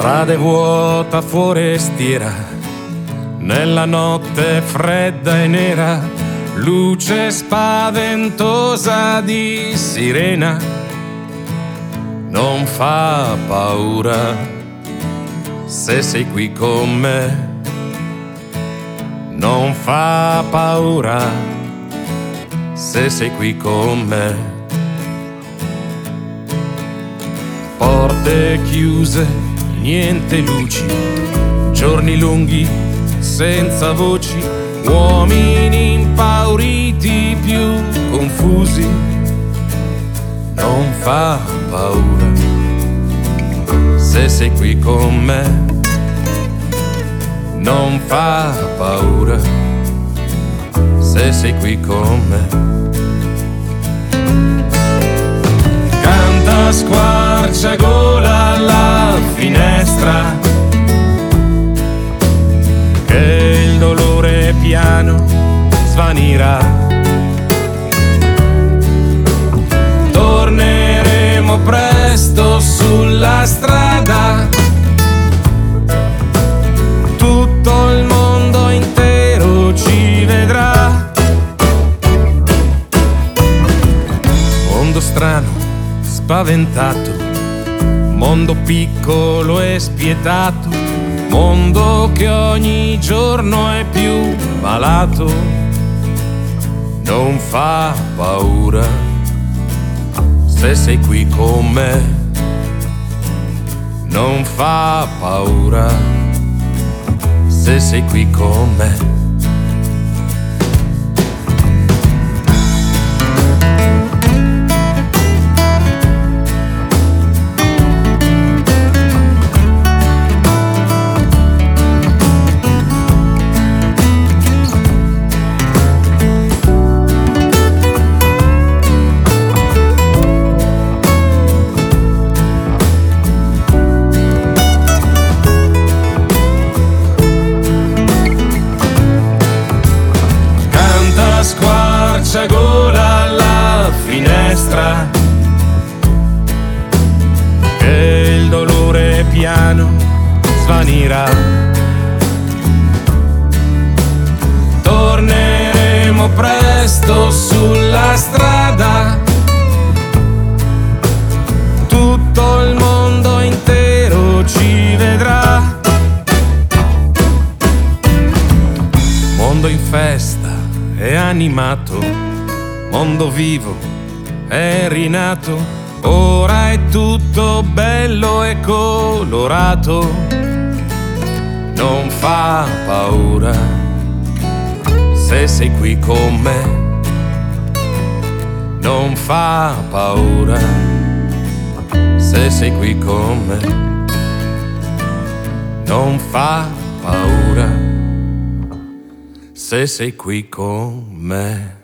Strade vuota forestiera, nella notte fredda e nera, luce spaventosa di sirena. Non fa paura se sei qui con me. Non fa paura se sei qui con me. Porte chiuse, niente luci, giorni lunghi senza voci, uomini impauriti più confusi. Non fa paura se sei qui con me. Non fa paura se sei qui con me. Canta a squarciagola alla finestra, che il dolore piano svanirà. Torneremo presto sulla strada, tutto il mondo intero ci vedrà. Mondo strano, spaventato, mondo piccolo e spietato, mondo che ogni giorno è più malato. Non fa paura se sei qui con me. Non fa paura se sei qui con me. Squarciagola alla finestra, che il dolore piano svanirà. Torneremo presto sulla strada, tutto il mondo intero ci vedrà. Mondo in festa è animato, mondo vivo è rinato, ora è tutto bello e colorato. Non fa paura se sei qui con me. Non fa paura se sei qui con me. Non fa paura se sei qui con me.